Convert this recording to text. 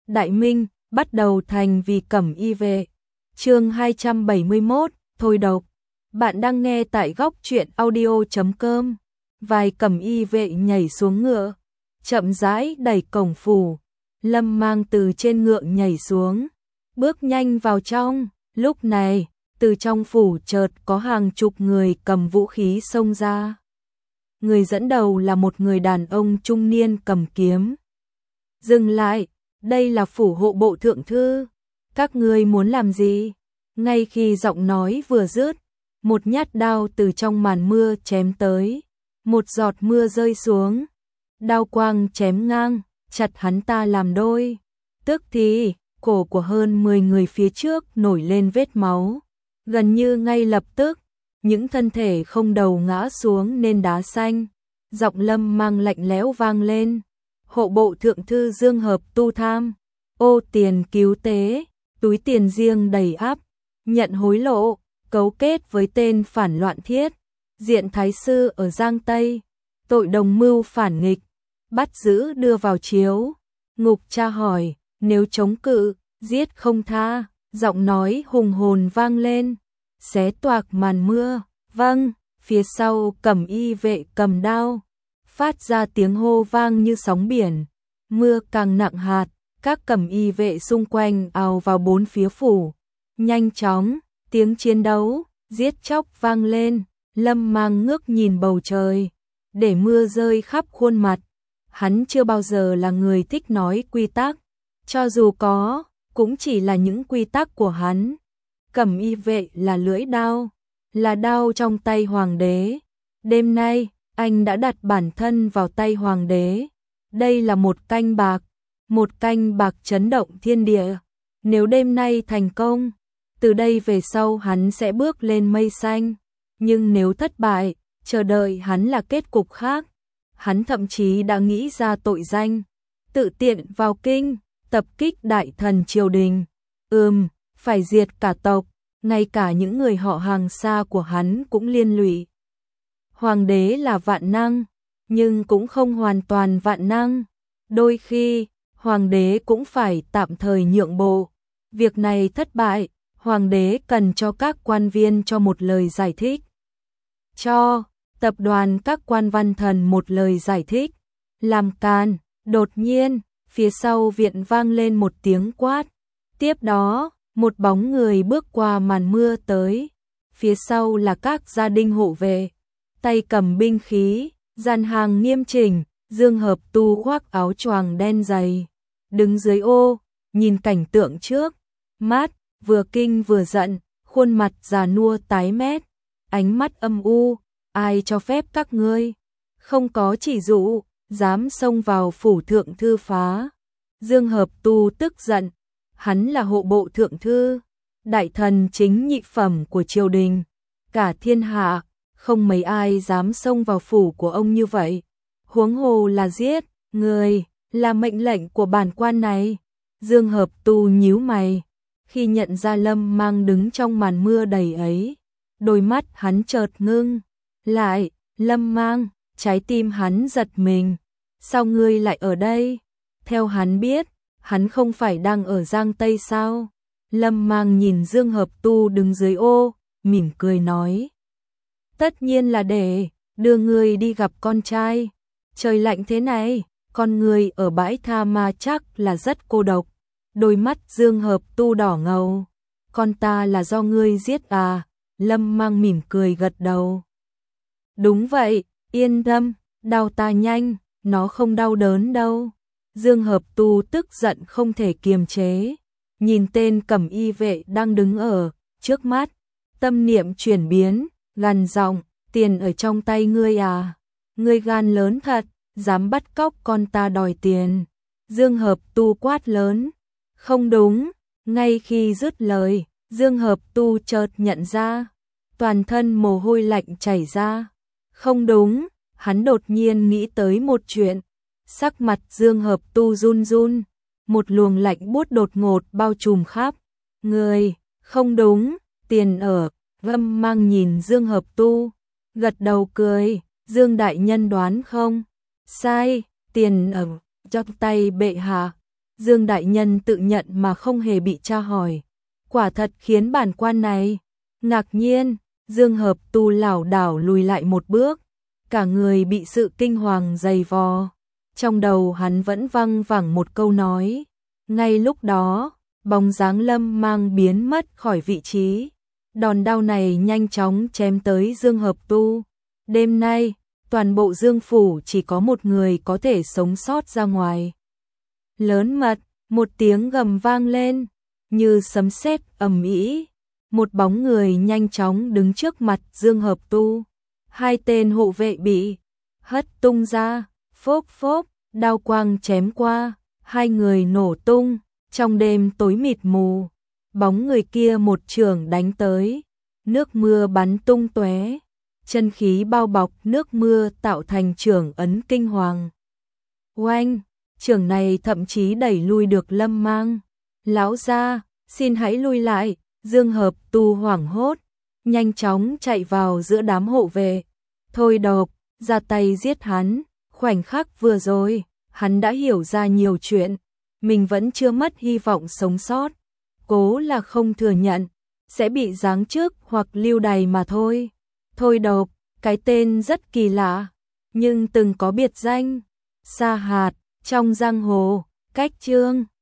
Đại Minh, bắt đầu thành vì Cẩm Y Vệ. Chương 271, thôi độc. Bạn đang nghe tại góc truyện audio.com. Vài Cẩm Y Vệ nhảy xuống ngựa, chậm rãi đẩy cổng phủ. Lâm Mang từ trên ngựa nhảy xuống, bước nhanh vào trong. Lúc này, từ trong phủ chợt có hàng chục người cầm vũ khí xông ra. Người dẫn đầu là một người đàn ông trung niên cầm kiếm. Dừng lại, đây là phủ hộ bộ thượng thư. Các ngươi muốn làm gì? Ngay khi giọng nói vừa dứt, một nhát đao từ trong màn mưa chém tới. Một giọt mưa rơi xuống, đao quang chém ngang, chặt hắn ta làm đôi. Tức thì, cổ của hơn 10 người phía trước nổi lên vết máu. Gần như ngay lập tức, những thân thể không đầu ngã xuống nền đá xanh. Giọng Lâm Mang lạnh lẽo vang lên. Hộ bộ thượng thư Dương Hợp tu tham, ô tiền cứu tế, túi tiền riêng đầy ắp, nhận hối lộ, cấu kết với tên phản loạn Thiết, Diện thái sư ở Giang Tây, tội đồng mưu phản nghịch, bắt giữ đưa vào chiếu. Ngục tra hỏi, nếu chống cự, giết không tha. Giọng nói hùng hồn vang lên, xé toạc màn mưa. Vâng, phía sau Cẩm Y Vệ cầm đao, phát ra tiếng hô vang như sóng biển. Mưa càng nặng hạt, các Cẩm Y Vệ xung quanh ào vào bốn phía phủ. Nhanh chóng, tiếng chiến đấu, giết chóc vang lên. Lâm Mang ngước nhìn bầu trời, để mưa rơi khắp khuôn mặt. Hắn chưa bao giờ là người thích nói quy tắc, cho dù có, cũng chỉ là những quy tắc của hắn. Cẩm Y Vệ là lưỡi đao, là đao trong tay hoàng đế. Đêm nay, anh đã đặt bản thân vào tay hoàng đế. Đây là một canh bạc chấn động thiên địa. Nếu đêm nay thành công, từ đây về sau hắn sẽ bước lên mây xanh. Nhưng nếu thất bại, chờ đợi hắn là kết cục khác. Hắn thậm chí đã nghĩ ra tội danh, tự tiện vào kinh, tập kích đại thần triều đình. Phải diệt cả tộc, ngay cả những người họ hàng xa của hắn cũng liên lụy. Hoàng đế là vạn năng, nhưng cũng không hoàn toàn vạn năng. Đôi khi, hoàng đế cũng phải tạm thời nhượng bộ. Việc này thất bại, hoàng đế cần cho các quan viên cho một lời giải thích. Cho tập đoàn các quan văn thần một lời giải thích. Làm càn, đột nhiên, phía sau viện vang lên một tiếng quát. Tiếp đó, một bóng người bước qua màn mưa tới. Phía sau là các gia đình hộ vệ, tay cầm binh khí, dàn hàng nghiêm chỉnh. Dương Hợp tu khoác áo choàng đen dày, đứng dưới ô, nhìn cảnh tượng trước mắt, vừa kinh vừa giận, khuôn mặt già nua tái mét, ánh mắt âm u. Ai cho phép các ngươi? Không có chỉ dụ, dám xông vào phủ thượng thư phá. Dương Hợp tu tức giận, hắn là hộ bộ thượng thư, đại thần chính nhị phẩm của triều đình. Cả thiên hạ, không mấy ai dám xông vào phủ của ông như vậy. Huống hồ là giết người, là mệnh lệnh của bản quan này. Dương Hợp tu nhíu mày, khi nhận ra Lâm Mang đứng trong màn mưa đầy ấy, đôi mắt hắn chợt ngưng lại. Lâm Mang, trái tim hắn giật mình. Sao ngươi lại ở đây? Theo hắn biết, hắn không phải đang ở Giang Tây sao? Lâm Mang nhìn Dương Hợp tu đứng dưới ô, mỉm cười nói. Tất nhiên là để đưa ngươi đi gặp con trai. Trời lạnh thế này, con người ở bãi tha ma chắc là rất cô độc. Đôi mắt Dương Hợp tu đỏ ngầu. Con ta là do ngươi giết à? Lâm Mang mỉm cười gật đầu. Đúng vậy, yên tâm, đau ta nhanh, nó không đau đớn đâu. Dương Hợp tu tức giận không thể kiềm chế, nhìn tên Cẩm Y Vệ đang đứng ở trước mắt, tâm niệm chuyển biến, gằn giọng, tiền ở trong tay ngươi à? Ngươi gan lớn thật, dám bắt cóc con ta đòi tiền. Dương Hợp tu quát lớn. Không đúng. Ngay khi dứt lời, Dương Hợp tu chợt nhận ra, toàn thân mồ hôi lạnh chảy ra. Không đúng, hắn đột nhiên nghĩ tới một chuyện. Sắc mặt Dương Hợp tu run run, một luồng lạnh buốt đột ngột bao trùm khắp người. Không đúng, tiền ở. Lâm Mang nhìn Dương Hợp tu, gật đầu cười. Dương đại nhân đoán không sai, tiền ở trong tay bệ hạ. Dương đại nhân tự nhận mà không hề bị tra hỏi. Quả thật khiến bản quan này ngạc nhiên. Dương Hợp Tu lảo đảo lùi lại một bước, cả người bị sự kinh hoàng dày vò. Trong đầu hắn vẫn văng vẳng một câu nói. Ngay lúc đó, bóng dáng Lâm Mang biến mất khỏi vị trí. Đòn đao này nhanh chóng chém tới Dương Hợp Tu. Đêm nay, toàn bộ Dương phủ chỉ có một người có thể sống sót ra ngoài. Lớn mật, một tiếng gầm vang lên, như sấm sét ầm ĩ. Một bóng người nhanh chóng đứng trước mặt Dương Hợp Tu. Hai tên hộ vệ bị hất tung ra, phốc phốc, đao quang chém qua, hai người nổ tung. Trong đêm tối mịt mù, bóng người kia một chưởng đánh tới, nước mưa bắn tung tóe, chân khí bao bọc nước mưa tạo thành chưởng ấn kinh hoàng. Oanh, chưởng này thậm chí đẩy lui được Lâm Mang. Lão gia, xin hãy lui lại. Dương Hợp Tu hoảng hốt, nhanh chóng chạy vào giữa đám hộ vệ. Thôi độc, ra tay giết hắn. Khoảnh khắc vừa rồi, hắn đã hiểu ra nhiều chuyện. Mình vẫn chưa mất hy vọng sống sót. Cố là không thừa nhận, sẽ bị giáng chức hoặc lưu đày mà thôi. Thôi độc, cái tên rất kỳ lạ, nhưng từng có biệt danh. Sa Hạt, trong giang hồ, cách chương.